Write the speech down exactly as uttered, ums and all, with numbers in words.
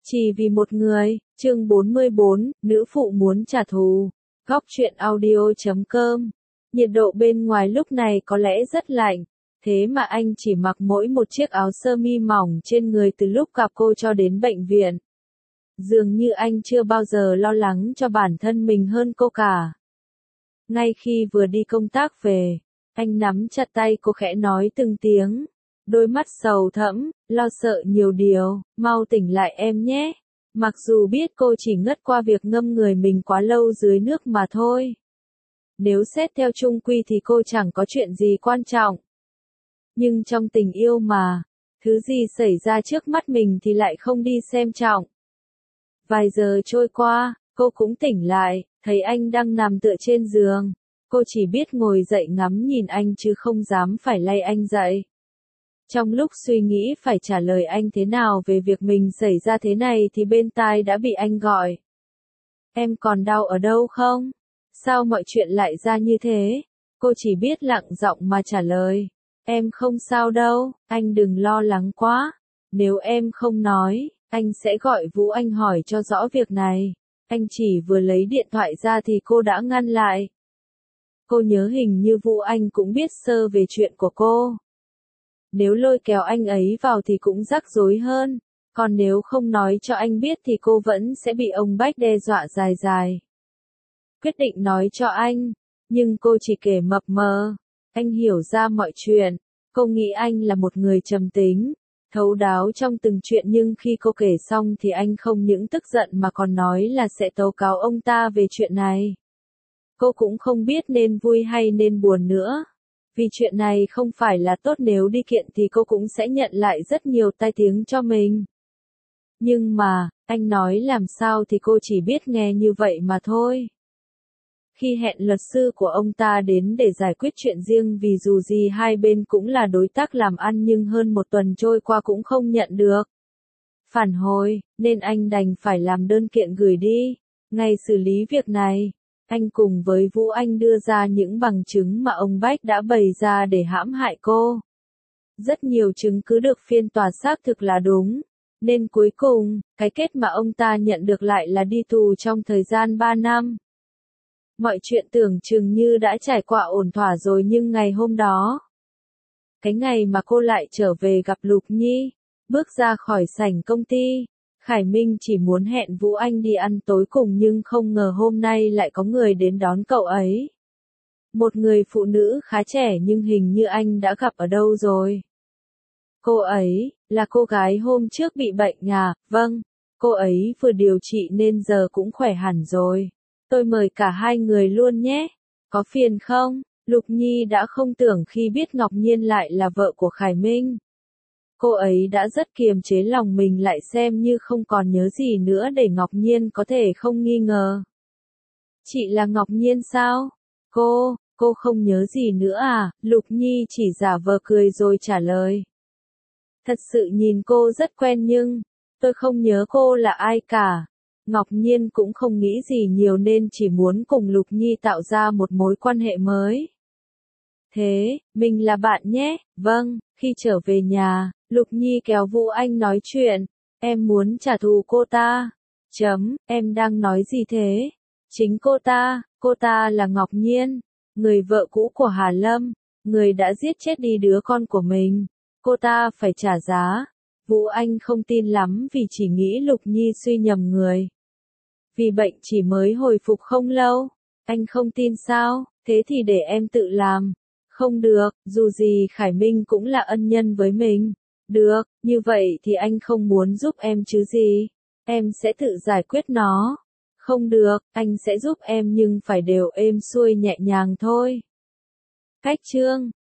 Chỉ vì một người, chương bốn mươi bốn, nữ phụ muốn trả thù. Góc truyện audio chấm com. Nhiệt độ bên ngoài lúc này có lẽ rất lạnh, thế mà anh chỉ mặc mỗi một chiếc áo sơ mi mỏng trên người từ lúc gặp cô cho đến bệnh viện. Dường như anh chưa bao giờ lo lắng cho bản thân mình hơn cô cả. Ngay khi vừa đi công tác về, anh nắm chặt tay cô khẽ nói từng tiếng. Đôi mắt sầu thẫm, lo sợ nhiều điều, mau tỉnh lại em nhé. Mặc dù biết cô chỉ ngất qua việc ngâm người mình quá lâu dưới nước mà thôi. Nếu xét theo chung quy thì cô chẳng có chuyện gì quan trọng. Nhưng trong tình yêu mà, thứ gì xảy ra trước mắt mình thì lại không đi xem trọng. Vài giờ trôi qua, cô cũng tỉnh lại, thấy anh đang nằm tựa trên giường. Cô chỉ biết ngồi dậy ngắm nhìn anh chứ không dám phải lay anh dậy. Trong lúc suy nghĩ phải trả lời anh thế nào về việc mình xảy ra thế này thì bên tai đã bị anh gọi. Em còn đau ở đâu không? Sao mọi chuyện lại ra như thế? Cô chỉ biết lặng giọng mà trả lời. Em không sao đâu, anh đừng lo lắng quá. Nếu em không nói, anh sẽ gọi Vũ Anh hỏi cho rõ việc này. Anh chỉ vừa lấy điện thoại ra thì cô đã ngăn lại. Cô nhớ hình như Vũ Anh cũng biết sơ về chuyện của cô. Nếu lôi kéo anh ấy vào thì cũng rắc rối hơn, còn nếu không nói cho anh biết thì cô vẫn sẽ bị ông Bách đe dọa dài dài. Quyết định nói cho anh, nhưng cô chỉ kể mập mờ. Anh hiểu ra mọi chuyện, cô nghĩ anh là một người trầm tính, thấu đáo trong từng chuyện, nhưng khi cô kể xong thì anh không những tức giận mà còn nói là sẽ tố cáo ông ta về chuyện này. Cô cũng không biết nên vui hay nên buồn nữa. Vì chuyện này không phải là tốt, nếu đi kiện thì cô cũng sẽ nhận lại rất nhiều tai tiếng cho mình. Nhưng mà, anh nói làm sao thì cô chỉ biết nghe như vậy mà thôi. Khi hẹn luật sư của ông ta đến để giải quyết chuyện riêng, vì dù gì hai bên cũng là đối tác làm ăn, nhưng hơn một tuần trôi qua cũng không nhận được phản hồi, nên anh đành phải làm đơn kiện gửi đi. Ngày xử lý việc này, anh cùng với Vũ Anh đưa ra những bằng chứng mà ông Bách đã bày ra để hãm hại cô. Rất nhiều chứng cứ được phiên tòa xác thực là đúng, nên cuối cùng, cái kết mà ông ta nhận được lại là đi tù trong thời gian ba năm. Mọi chuyện tưởng chừng như đã trải qua ổn thỏa rồi, nhưng ngày hôm đó, cái ngày mà cô lại trở về gặp Lục Nhi, bước ra khỏi sảnh công ty, Khải Minh chỉ muốn hẹn Vũ Anh đi ăn tối cùng, nhưng không ngờ hôm nay lại có người đến đón cậu ấy. Một người phụ nữ khá trẻ, nhưng hình như anh đã gặp ở đâu rồi. Cô ấy, là cô gái hôm trước bị bệnh à? Vâng, cô ấy vừa điều trị nên giờ cũng khỏe hẳn rồi. Tôi mời cả hai người luôn nhé. Có phiền không? Lục Nhi đã không tưởng khi biết Ngọc Nhiên lại là vợ của Khải Minh. Cô ấy đã rất kiềm chế lòng mình lại, xem như không còn nhớ gì nữa để Ngọc Nhiên có thể không nghi ngờ. Chị là Ngọc Nhiên sao? Cô, cô không nhớ gì nữa à? Lục Nhi chỉ giả vờ cười rồi trả lời. Thật sự nhìn cô rất quen nhưng, tôi không nhớ cô là ai cả. Ngọc Nhiên cũng không nghĩ gì nhiều nên chỉ muốn cùng Lục Nhi tạo ra một mối quan hệ mới. Thế, mình là bạn nhé. Vâng, khi trở về nhà, Lục Nhi kéo Vũ Anh nói chuyện. Em muốn trả thù cô ta. Chấm, em đang nói gì thế? Chính cô ta, cô ta là Ngọc Nhiên, người vợ cũ của Hà Lâm, người đã giết chết đi đứa con của mình. Cô ta phải trả giá. Vũ Anh không tin lắm vì chỉ nghĩ Lục Nhi suy nhầm người. Vì bệnh chỉ mới hồi phục không lâu. Anh không tin sao? Thế thì để em tự làm. Không được, dù gì Khải Minh cũng là ân nhân với mình. Được, như vậy thì anh không muốn giúp em chứ gì. Em sẽ tự giải quyết nó. Không được, anh sẽ giúp em nhưng phải đều êm xuôi nhẹ nhàng thôi. Cách chương